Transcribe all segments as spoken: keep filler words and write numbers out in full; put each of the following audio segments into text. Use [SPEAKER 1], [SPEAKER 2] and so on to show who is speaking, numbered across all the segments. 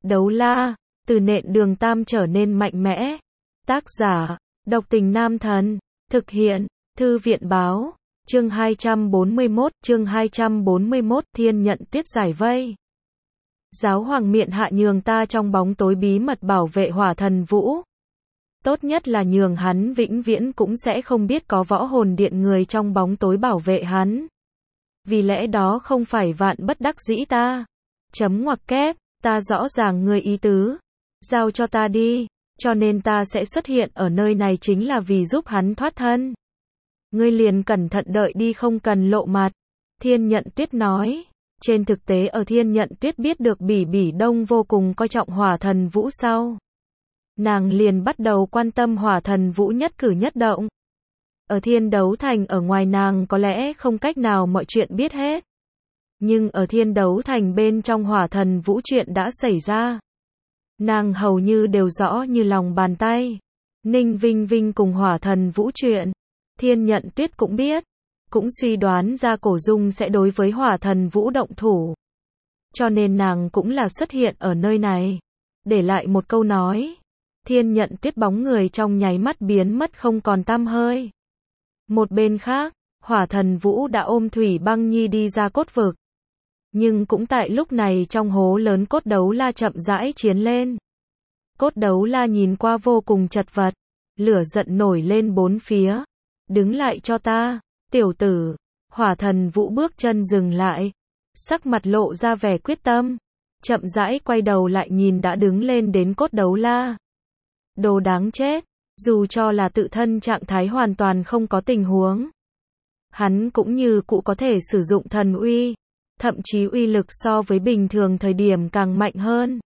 [SPEAKER 1] Đấu la, từ nện đường tam trở nên mạnh mẽ. Tác giả, độc tình nam thần. Thực hiện, thư viện báo. Chương hai trăm bốn mươi mốt, chương hai trăm bốn mươi mốt, Thiên Nhận Tuyết giải vây. Giáo hoàng miện hạ nhường ta trong bóng tối bí mật bảo vệ Hỏa Thần Vũ. Tốt nhất là nhường hắn vĩnh viễn cũng sẽ không biết có võ hồn điện người trong bóng tối bảo vệ hắn. Vì lẽ đó không phải vạn bất đắc dĩ ta. Chấm ngoặc kép, ta rõ ràng người ý tứ. Giao cho ta đi, cho nên ta sẽ xuất hiện ở nơi này chính là vì giúp hắn thoát thân. Ngươi liền cẩn thận đợi đi, không cần lộ mặt. Thiên Nhận Tuyết nói. Trên thực tế ở Thiên Nhận Tuyết biết được Bỉ Bỉ Đông vô cùng coi trọng Hỏa Thần Vũ sau, nàng liền bắt đầu quan tâm Hỏa Thần Vũ nhất cử nhất động. Ở Thiên Đấu Thành ở ngoài nàng có lẽ không cách nào mọi chuyện biết hết. Nhưng ở Thiên Đấu Thành bên trong Hỏa Thần Vũ chuyện đã xảy ra, nàng hầu như đều rõ như lòng bàn tay. Ninh Vinh Vinh cùng Hỏa Thần Vũ chuyện, Thiên Nhận Tuyết cũng biết, cũng suy đoán ra Cổ Dung sẽ đối với Hỏa Thần Vũ động thủ. Cho nên nàng cũng là xuất hiện ở nơi này, để lại một câu nói. Thiên Nhận Tuyết bóng người trong nháy mắt biến mất không còn tăm hơi. Một bên khác, Hỏa Thần Vũ đã ôm Thủy Băng Nhi đi ra cốt vực. Nhưng cũng tại lúc này trong hố lớn cốt đấu la chậm rãi chiến lên. Cốt đấu la nhìn qua vô cùng chật vật, lửa giận nổi lên bốn phía. Đứng lại cho ta, tiểu tử. Hỏa Thần Vũ bước chân dừng lại, sắc mặt lộ ra vẻ quyết tâm, chậm rãi quay đầu lại nhìn đã đứng lên đến cốt đấu la. Đồ đáng chết, dù cho là tự thân trạng thái hoàn toàn không có tình huống, hắn cũng như cũ có thể sử dụng thần uy, thậm chí uy lực so với bình thường thời điểm càng mạnh hơn.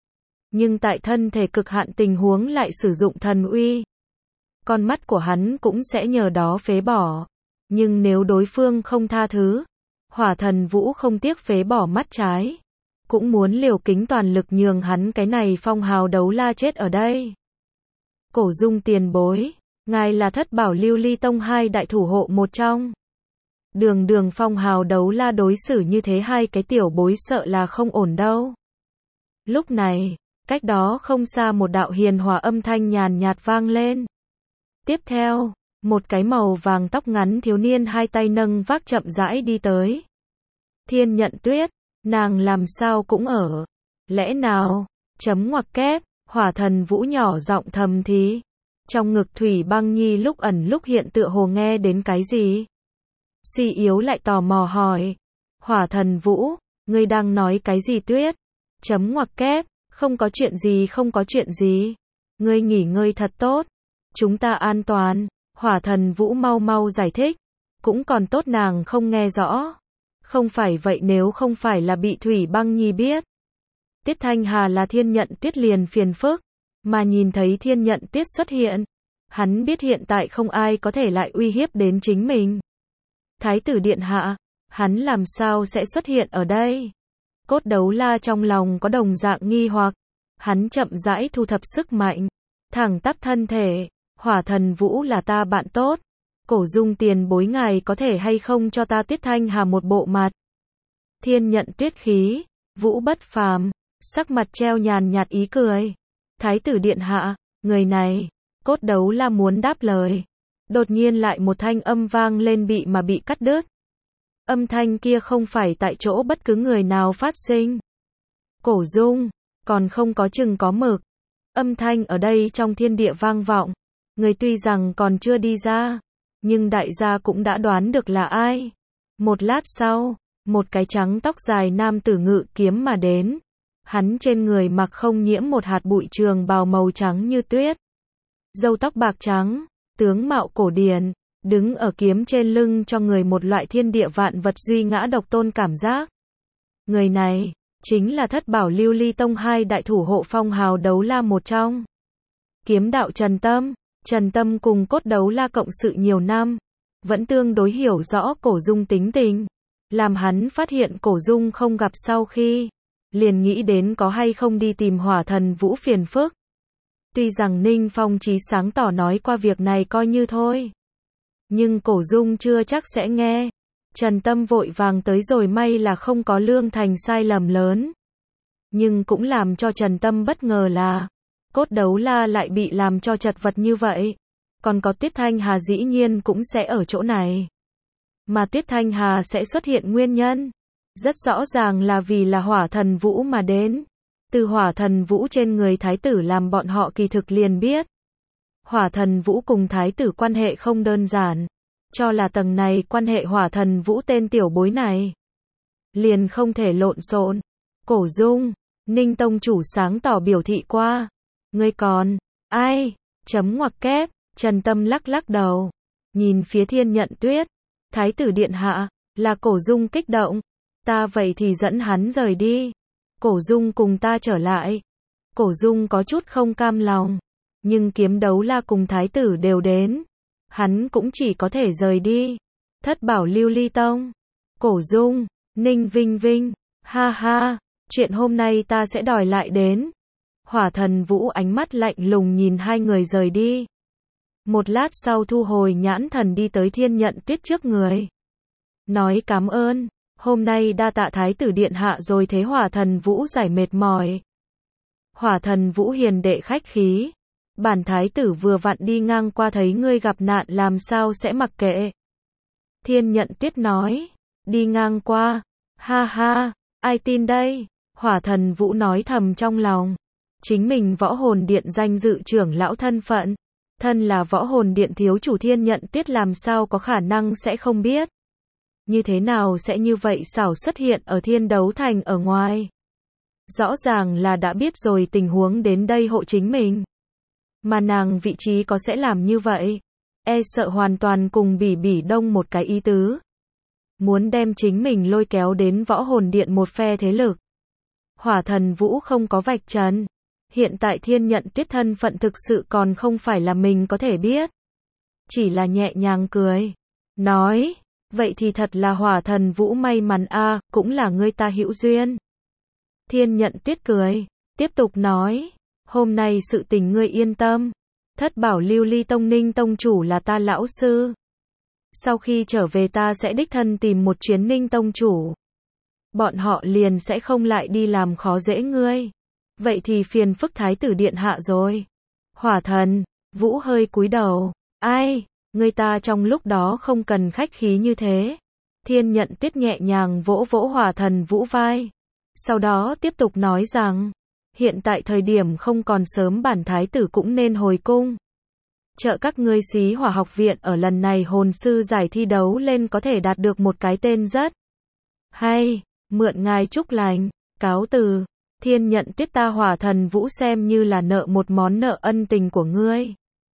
[SPEAKER 1] Nhưng tại thân thể cực hạn tình huống lại sử dụng thần uy, con mắt của hắn cũng sẽ nhờ đó phế bỏ. Nhưng nếu đối phương không tha thứ, Hỏa Thần Vũ không tiếc phế bỏ mắt trái, cũng muốn liều kính toàn lực nhường hắn cái này phong hào đấu la chết ở đây. Cổ Dung tiền bối, ngài là Thất Bảo Lưu Ly Tông hai đại thủ hộ một trong. Đường đường phong hào đấu la đối xử như thế hai cái tiểu bối sợ là không ổn đâu. Lúc này, cách đó không xa một đạo hiền hòa âm thanh nhàn nhạt vang lên. Tiếp theo, một cái màu vàng tóc ngắn thiếu niên hai tay nâng vác chậm rãi đi tới. Thiên Nhận Tuyết, nàng làm sao cũng ở. Lẽ nào, chấm ngoặc kép, Hỏa Thần Vũ nhỏ giọng thầm thì. Trong ngực Thủy Băng Nhi lúc ẩn lúc hiện tựa hồ nghe đến cái gì. Suy yếu lại tò mò hỏi. Hỏa Thần Vũ, ngươi đang nói cái gì Tuyết? Chấm ngoặc kép, không có chuyện gì không có chuyện gì. Ngươi nghỉ ngơi thật tốt. Chúng ta an toàn. Hỏa Thần Vũ mau mau giải thích. Cũng còn tốt nàng không nghe rõ. Không phải vậy nếu không phải là bị Thủy Băng Nhi biết, Tiết Thanh Hà là Thiên Nhận Tuyết liền phiền phức. Mà nhìn thấy Thiên Nhận Tuyết xuất hiện, hắn biết hiện tại không ai có thể lại uy hiếp đến chính mình. Thái tử điện hạ, hắn làm sao sẽ xuất hiện ở đây? Cốt đấu la trong lòng có đồng dạng nghi hoặc. Hắn chậm rãi thu thập sức mạnh, thẳng tắp thân thể. Hỏa Thần Vũ là ta bạn tốt. Cổ Dung tiền bối ngài có thể hay không cho ta Tiết Thanh Hà một bộ mặt? Thiên Nhận Tuyết khí, Vũ bất phàm, sắc mặt treo nhàn nhạt ý cười. Thái tử điện hạ, người này, cốt đấu la muốn đáp lời. Đột nhiên lại một thanh âm vang lên bị mà bị cắt đứt. Âm thanh kia không phải tại chỗ bất cứ người nào phát sinh. Cổ Dung, còn không có chừng có mực. Âm thanh ở đây trong thiên địa vang vọng. Người tuy rằng còn chưa đi ra, nhưng đại gia cũng đã đoán được là ai. Một lát sau, một cái trắng tóc dài nam tử ngự kiếm mà đến. Hắn trên người mặc không nhiễm một hạt bụi trường bào màu trắng như tuyết. Râu tóc bạc trắng, tướng mạo cổ điển, đứng ở kiếm trên lưng cho người một loại thiên địa vạn vật duy ngã độc tôn cảm giác. Người này, chính là Thất Bảo Lưu Ly Tông hai đại thủ hộ phong hào đấu la một trong. Kiếm đạo Trần Tâm. Trần Tâm cùng cốt đấu la cộng sự nhiều năm, vẫn tương đối hiểu rõ Cổ Dung tính tình. Làm hắn phát hiện Cổ Dung không gặp sau khi, liền nghĩ đến có hay không đi tìm Hỏa Thần Vũ phiền phức. Tuy rằng Ninh Phong Chí sáng tỏ nói qua việc này coi như thôi, nhưng Cổ Dung chưa chắc sẽ nghe. Trần Tâm vội vàng tới rồi may là không có Lương Thành sai lầm lớn. Nhưng cũng làm cho Trần Tâm bất ngờ là, Cốt Đấu La lại bị làm cho chật vật như vậy. Còn có Tuyết Thanh Hà dĩ nhiên cũng sẽ ở chỗ này. Mà Tuyết Thanh Hà sẽ xuất hiện nguyên nhân. Rất rõ ràng là vì là Hỏa Thần Vũ mà đến. Từ Hỏa Thần Vũ trên người Thái tử làm bọn họ kỳ thực liền biết. Hỏa Thần Vũ cùng Thái tử quan hệ không đơn giản. Cho là tầng này quan hệ Hỏa Thần Vũ tên tiểu bối này. Liền không thể lộn xộn. Cổ Dung, Ninh Tông chủ sáng tỏ biểu thị qua. Ngươi còn, ai, chấm ngoặc kép, Trần Tâm lắc lắc đầu. Nhìn phía Thiên Nhận Tuyết. Thái tử điện hạ, là Cổ Dung kích động. Ta vậy thì dẫn hắn rời đi. Cổ Dung cùng ta trở lại. Cổ Dung có chút không cam lòng. Nhưng Kiếm Đấu La cùng Thái tử đều đến. Hắn cũng chỉ có thể rời đi. Thất bảo lưu ly tông. Cổ Dung, Ninh Vinh Vinh. Ha ha, chuyện hôm nay ta sẽ đòi lại đến. Hỏa Thần Vũ ánh mắt lạnh lùng nhìn hai người rời đi. Một lát sau thu hồi nhãn thần đi tới Thiên Nhận Tuyết trước người. Nói cảm ơn. Hôm nay đa tạ Thái tử điện hạ rồi thế Hỏa Thần Vũ giải mệt mỏi. Hỏa Thần Vũ hiền đệ khách khí. Bản Thái tử vừa vặn đi ngang qua thấy ngươi gặp nạn làm sao sẽ mặc kệ. Thiên Nhận Tuyết nói. Đi ngang qua. Ha ha, ai tin đây? Hỏa Thần Vũ nói thầm trong lòng. Chính mình Võ Hồn Điện danh dự trưởng lão thân phận. Thân là Võ Hồn Điện thiếu chủ Thiên Nhận Tuyết làm sao có khả năng sẽ không biết. Như thế nào sẽ như vậy xảo xuất hiện ở Thiên Đấu Thành ở ngoài. Rõ ràng là đã biết rồi tình huống đến đây hộ chính mình. Mà nàng vị trí có sẽ làm như vậy. E sợ hoàn toàn cùng Bỉ Bỉ Đông một cái ý tứ. Muốn đem chính mình lôi kéo đến Võ Hồn Điện một phe thế lực. Hỏa Thần Vũ không có vạch trần. Hiện tại Thiên Nhận Tuyết thân phận thực sự còn không phải là mình có thể biết. Chỉ là nhẹ nhàng cười. Nói, vậy thì thật là Hỏa Thần Vũ may mắn a, cũng là ngươi ta hữu duyên. Thiên Nhận Tuyết cười, tiếp tục nói, hôm nay sự tình ngươi yên tâm. Thất bảo lưu ly tông Ninh tông chủ là ta lão sư. Sau khi trở về ta sẽ đích thân tìm một chuyến Ninh tông chủ. Bọn họ liền sẽ không lại đi làm khó dễ ngươi. Vậy thì phiền phức Thái tử điện hạ rồi. Hỏa Thần Vũ hơi cúi đầu. Ai, người ta trong lúc đó không cần khách khí như thế. Thiên Nhận Tuyết nhẹ nhàng vỗ vỗ Hỏa Thần Vũ vai. Sau đó tiếp tục nói rằng, hiện tại thời điểm không còn sớm, bản Thái tử cũng nên hồi cung. Trợ các ngươi Xí Hỏa học viện ở lần này hồn sư giải thi đấu lên có thể đạt được một cái tên rất hay, mượn ngài chúc lành, cáo từ. Thiên Nhận Tuyết ta Hỏa Thần Vũ xem như là nợ một món nợ ân tình của ngươi.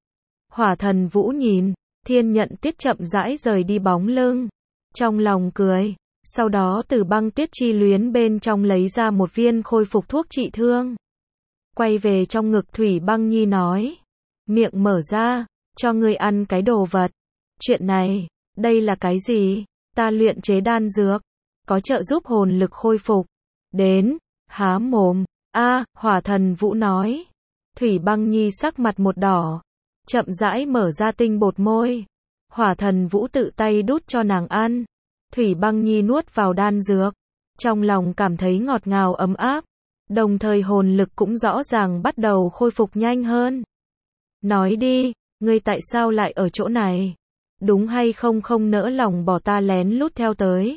[SPEAKER 1] Hỏa Thần Vũ nhìn, Thiên Nhận Tuyết chậm rãi rời đi bóng lưng. Trong lòng cười, sau đó từ băng tuyết chi luyến bên trong lấy ra một viên khôi phục thuốc trị thương. Quay về trong ngực Thủy Băng Nhi nói, miệng mở ra, cho ngươi ăn cái đồ vật. Chuyện này, đây là cái gì? Ta luyện chế đan dược, có trợ giúp hồn lực khôi phục. Đến, há mồm, a, Hỏa Thần Vũ nói. Thủy Băng Nhi sắc mặt một đỏ, chậm rãi mở ra tinh bột môi. Hỏa Thần Vũ tự tay đút cho nàng ăn. Thủy Băng Nhi nuốt vào đan dược, trong lòng cảm thấy ngọt ngào ấm áp, đồng thời hồn lực cũng rõ ràng bắt đầu khôi phục nhanh hơn. Nói đi, ngươi tại sao lại ở chỗ này? Đúng hay không không nỡ lòng bỏ ta lén lút theo tới?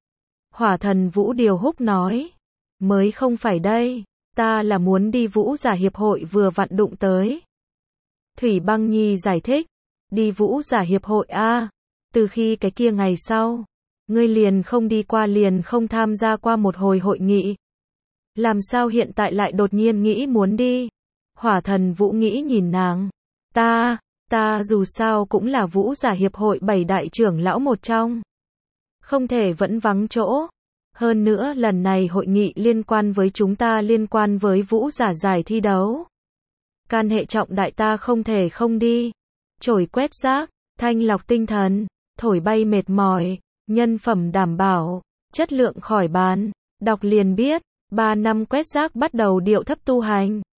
[SPEAKER 1] Hỏa Thần Vũ điều húc nói, mới không phải đây, ta là muốn đi Vũ Giả Hiệp hội vừa vặn đụng tới. Thủy Băng Nhi giải thích, đi Vũ Giả Hiệp hội a, từ khi cái kia ngày sau, ngươi liền không đi qua, liền không tham gia qua một hồi hội nghị. Làm sao hiện tại lại đột nhiên nghĩ muốn đi? Hỏa Thần Vũ nghĩ nhìn nàng. Ta, ta dù sao cũng là Vũ Giả Hiệp hội bảy đại trưởng lão một trong. Không thể vẫn vắng chỗ. Hơn nữa lần này hội nghị liên quan với chúng ta, liên quan với Vũ Giả giải thi đấu. Can hệ trọng đại, ta không thể không đi. Chổi quét rác, thanh lọc tinh thần, thổi bay mệt mỏi, nhân phẩm đảm bảo, chất lượng khỏi bàn. Đọc liền biết, ba năm quét rác bắt đầu điệu thấp tu hành.